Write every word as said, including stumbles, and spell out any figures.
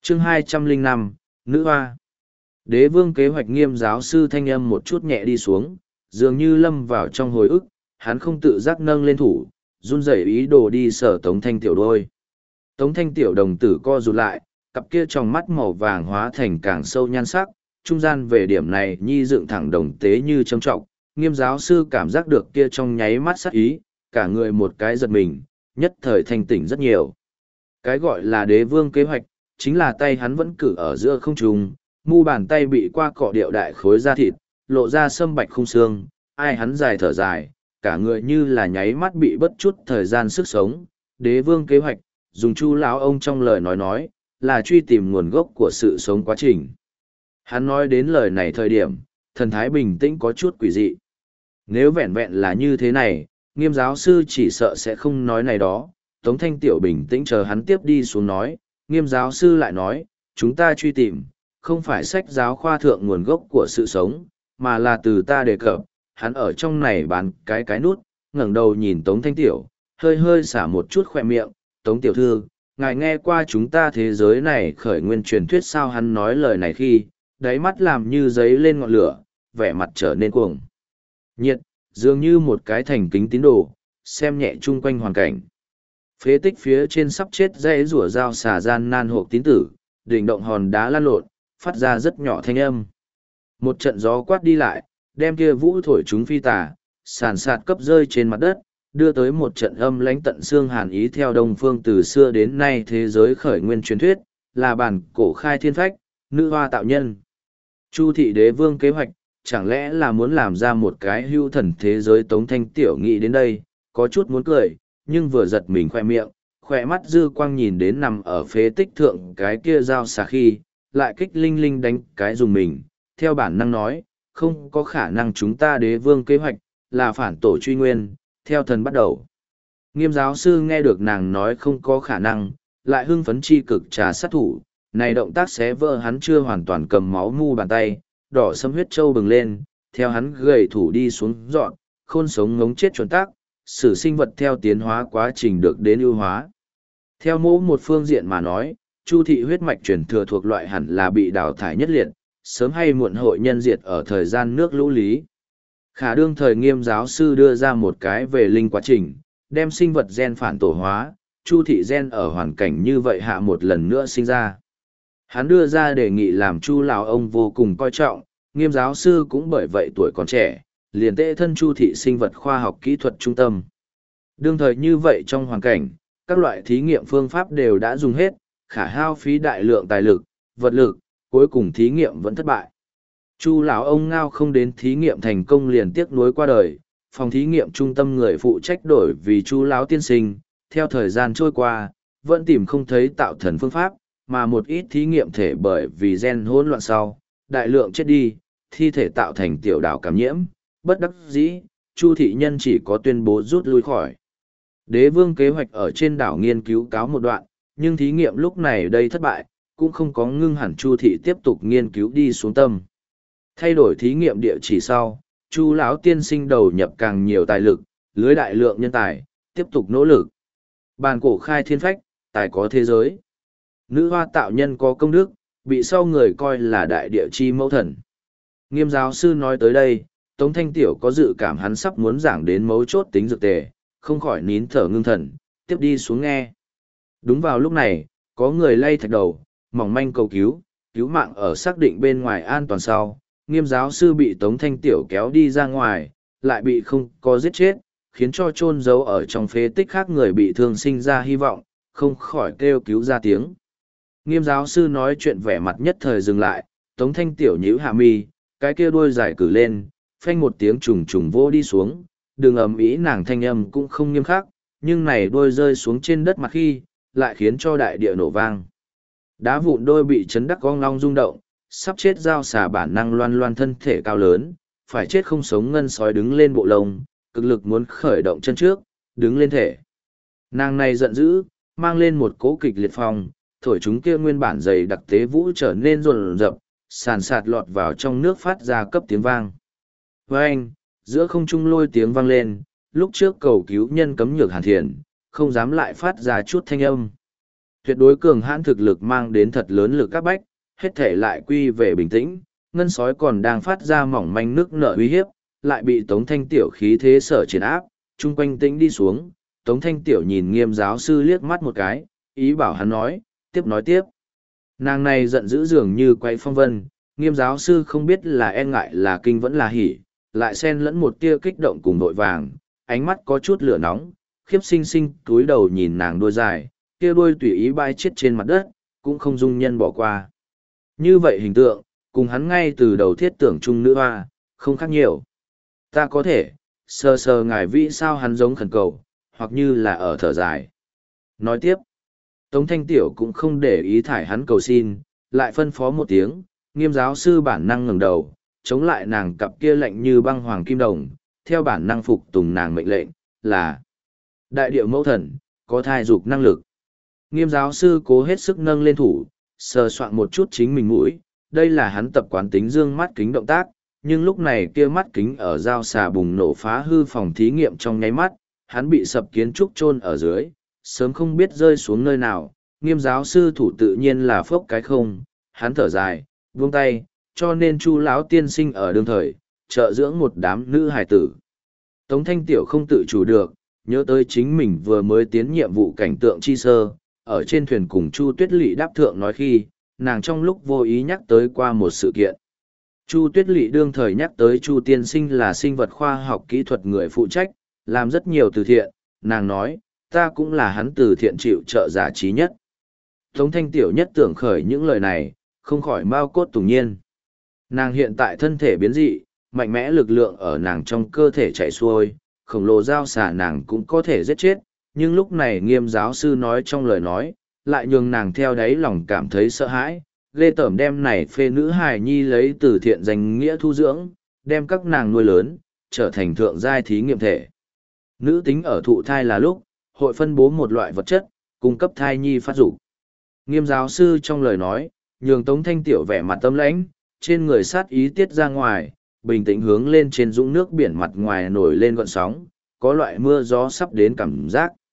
chương hai trăm lẻ năm, Nữ Hoa. Đế vương kế hoạch Nghiêm giáo sư thanh âm một chút nhẹ đi xuống, dường như lâm vào trong hồi ức, hắn không tự giác nâng lên thủ, run rẩy ý đồ đi sở Tống Thanh Tiểu đôi. Tống Thanh Tiểu đồng tử co rụt lại, cặp kia trong mắt màu vàng hóa thành càng sâu nhan sắc, trung gian về điểm này nhi dựng thẳng đồng tế như trầm trọng. Nghiêm giáo sư cảm giác được kia trong nháy mắt sắc ý, cả người một cái giật mình, nhất thời thanh tỉnh rất nhiều. Cái gọi là đế vương kế hoạch, chính là tay hắn vẫn cử ở giữa không trung, mu bàn tay bị qua cọ điệu đại khối da thịt, lộ ra sâm bạch khung xương, ai hắn dài thở dài, cả người như là nháy mắt bị bất chút thời gian sức sống. Đế vương kế hoạch, dùng Chu lão ông trong lời nói nói, là truy tìm nguồn gốc của sự sống quá trình. Hắn nói đến lời này thời điểm, thần thái bình tĩnh có chút quỷ dị. Nếu vẹn vẹn là như thế này, Nghiêm giáo sư chỉ sợ sẽ không nói này đó. Tống Thanh Tiểu bình tĩnh chờ hắn tiếp đi xuống nói, Nghiêm giáo sư lại nói, chúng ta truy tìm, không phải sách giáo khoa thượng nguồn gốc của sự sống, mà là từ ta đề cập. Hắn ở trong này bán cái cái nút, ngẩng đầu nhìn Tống Thanh Tiểu, hơi hơi xả một chút khỏe miệng, Tống Tiểu thư, ngài nghe qua chúng ta thế giới này khởi nguyên truyền thuyết sao? Hắn nói lời này khi, đáy mắt làm như giấy lên ngọn lửa, vẻ mặt trở nên cuồng nhiệt, dường như một cái thành kính tín đồ, xem nhẹ chung quanh hoàn cảnh. Phế tích phía trên sắp chết dãy rủa dao xà gian nan hộp tín tử, đỉnh động hòn đá lăn lộn, phát ra rất nhỏ thanh âm. Một trận gió quát đi lại, đem kia vũ thổi chúng phi tà, sàn sạt cấp rơi trên mặt đất, đưa tới một trận âm lãnh tận xương hàn ý. Theo Đông phương từ xưa đến nay thế giới khởi nguyên truyền thuyết, là bản cổ khai thiên phách, nữ hoa tạo nhân. Chu thị đế vương kế hoạch, chẳng lẽ là muốn làm ra một cái hưu thần thế giới? Tống Thanh Tiểu nghĩ đến đây, có chút muốn cười, nhưng vừa giật mình khoe miệng, khoe mắt dư quang nhìn đến nằm ở phế tích thượng cái kia dao xà khi, lại kích linh linh đánh cái dùng mình, theo bản năng nói, không có khả năng, chúng ta đế vương kế hoạch, là phản tổ truy nguyên, theo thần bắt đầu. Nghiêm giáo sư nghe được nàng nói không có khả năng, lại hưng phấn chi cực trà sát thủ, này động tác xé vỡ hắn chưa hoàn toàn cầm máu mu bàn tay, đỏ sâm huyết trâu bừng lên, theo hắn gầy thủ đi xuống dọn, khôn sống ngống chết chuẩn tác, sử sinh vật theo tiến hóa quá trình được đến ưu hóa. Theo mẫu một phương diện mà nói, Chu thị huyết mạch truyền thừa thuộc loại hẳn là bị đào thải nhất liệt, sớm hay muộn hội nhân diệt ở thời gian nước lũ lý. Khả đương thời Nghiêm giáo sư đưa ra một cái về linh quá trình, đem sinh vật gen phản tổ hóa, Chu thị gen ở hoàn cảnh như vậy hạ một lần nữa sinh ra. Hắn đưa ra đề nghị làm Chu lão ông vô cùng coi trọng, Nghiêm giáo sư cũng bởi vậy tuổi còn trẻ, liền tệ thân Chu thị sinh vật khoa học kỹ thuật trung tâm. Đương thời như vậy trong hoàn cảnh, các loại thí nghiệm phương pháp đều đã dùng hết, khả hao phí đại lượng tài lực, vật lực, cuối cùng thí nghiệm vẫn thất bại. Chu lão ông ngao không đến thí nghiệm thành công liền tiếc nuối qua đời, phòng thí nghiệm trung tâm người phụ trách đổi vì Chu lão tiên sinh, theo thời gian trôi qua, vẫn tìm không thấy tạo thần phương pháp, mà một ít thí nghiệm thể bởi vì gen hỗn loạn sau, đại lượng chết đi, thi thể tạo thành tiểu đảo cảm nhiễm, bất đắc dĩ, Chu thị nhân chỉ có tuyên bố rút lui khỏi. Đế vương kế hoạch ở trên đảo nghiên cứu cáo một đoạn, nhưng thí nghiệm lúc này đây thất bại, cũng không có ngưng hẳn Chu thị tiếp tục nghiên cứu đi xuống tâm. Thay đổi thí nghiệm địa chỉ sau, Chu lão tiên sinh đầu nhập càng nhiều tài lực, lưới đại lượng nhân tài, tiếp tục nỗ lực. Bàn cổ khai thiên phách, tài có thế giới. Nữ hoa tạo nhân có công đức, bị sau người coi là đại địa chi mẫu thần. Nghiêm giáo sư nói tới đây, Tống Thanh Tiểu có dự cảm hắn sắp muốn giảng đến mấu chốt tính dược tề, không khỏi nín thở ngưng thần, tiếp đi xuống nghe. Đúng vào lúc này, có người lay thạch đầu, mỏng manh cầu cứu, cứu mạng ở xác định bên ngoài an toàn sau. Nghiêm giáo sư bị Tống Thanh Tiểu kéo đi ra ngoài, lại bị không có giết chết, khiến cho chôn giấu ở trong phế tích khác người bị thương sinh ra hy vọng, không khỏi kêu cứu ra tiếng. Nghiêm giáo sư nói chuyện vẻ mặt nhất thời dừng lại, Tống Thanh Tiểu nhíu hạ mi, cái kia đuôi dài cử lên, phanh một tiếng trùng trùng vô đi xuống, đường ầm ĩ nàng thanh âm cũng không nghiêm khắc, nhưng này đuôi rơi xuống trên đất mặt khi, lại khiến cho đại địa nổ vang. Đá vụn đôi bị chấn đắc gong long rung động, sắp chết dao xà bản năng loan loan thân thể cao lớn, phải chết không sống ngân sói đứng lên bộ lông, cực lực muốn khởi động chân trước, đứng lên thể. Nàng này giận dữ, mang lên một cỗ kịch liệt phong, thổi chúng kia nguyên bản dày đặc tế vũ trở nên rồn rập, sàn sạt lọt vào trong nước phát ra cấp tiếng vang. Với anh, giữa không trung lôi tiếng vang lên, lúc trước cầu cứu nhân cấm nhược hàn thiền, không dám lại phát ra chút thanh âm. Tuyệt đối cường hãn thực lực mang đến thật lớn lực các bách, hết thể lại quy về bình tĩnh, ngân sói còn đang phát ra mỏng manh nước nợ uy hiếp, lại bị Tống Thanh Tiểu khí thế sở triển áp, chung quanh tĩnh đi xuống. Tống Thanh Tiểu nhìn Nghiêm giáo sư liếc mắt một cái, ý bảo hắn nói, tiếp nói tiếp. Nàng này giận dữ dường như quay phong vân, Nghiêm giáo sư không biết là e ngại là kinh vẫn là hỉ, lại xen lẫn một tia kích động cùng vội vàng, ánh mắt có chút lửa nóng, khiếp sinh sinh túi đầu nhìn nàng đuôi dài, kia đuôi tùy ý bay chết trên mặt đất, cũng không dung nhân bỏ qua. Như vậy hình tượng, cùng hắn ngay từ đầu thiết tưởng chung nữ hoa, không khác nhiều. Ta có thể, sờ sờ ngài vĩ sao hắn giống khẩn cầu, hoặc như là ở thở dài. Nói tiếp, Tống Thanh Tiểu cũng không để ý thải hắn cầu xin, lại phân phó một tiếng, Nghiêm giáo sư bản năng ngẩng đầu, chống lại nàng cặp kia lạnh như băng hoàng kim đồng, theo bản năng phục tùng nàng mệnh lệnh, là đại điệu mẫu thần, có thai dục năng lực. Nghiêm giáo sư cố hết sức nâng lên thủ, sờ soạn một chút chính mình mũi, đây là hắn tập quán tính dương mắt kính động tác, nhưng lúc này kia mắt kính ở dao xà bùng nổ phá hư phòng thí nghiệm trong nháy mắt, hắn bị sập kiến trúc chôn ở dưới, sớm không biết rơi xuống nơi nào. Nghiêm giáo sư thủ tự nhiên là phốc cái không, hắn thở dài, buông tay, cho nên Chu lão tiên sinh ở đương thời, trợ dưỡng một đám nữ hài tử. Tống Thanh Tiểu không tự chủ được, nhớ tới chính mình vừa mới tiến nhiệm vụ cảnh tượng chi sơ, ở trên thuyền cùng Chu Tuyết Lệ đáp thượng nói khi, nàng trong lúc vô ý nhắc tới qua một sự kiện. Chu Tuyết Lệ đương thời nhắc tới Chu tiên sinh là sinh vật khoa học kỹ thuật người phụ trách, làm rất nhiều từ thiện, nàng nói, ta cũng là hắn từ thiện chịu trợ giả trí nhất. Tống Thanh Tiểu nhất tưởng khởi những lời này, không khỏi mau cốt tùng nhiên. Nàng hiện tại thân thể biến dị, mạnh mẽ lực lượng ở nàng trong cơ thể chạy xuôi, khổng lồ dao xả nàng cũng có thể giết chết, nhưng lúc này Nghiêm giáo sư nói trong lời nói, lại nhường nàng theo đáy lòng cảm thấy sợ hãi, ghê tởm đem này phê nữ hài nhi lấy từ thiện danh nghĩa thu dưỡng, đem các nàng nuôi lớn, trở thành thượng giai thí nghiệm thể. Nữ tính ở thụ thai là lúc, hội phân bố một loại vật chất, cung cấp thai nhi phát dục. Nghiêm giáo sư trong lời nói, nhường Tống Thanh Tiểu vẻ mặt tâm lãnh, trên người sát ý tiết ra ngoài, bình tĩnh hướng lên trên dũng nước biển mặt ngoài nổi lên gọn sóng, có loại mưa gió sắp đến cảm giác.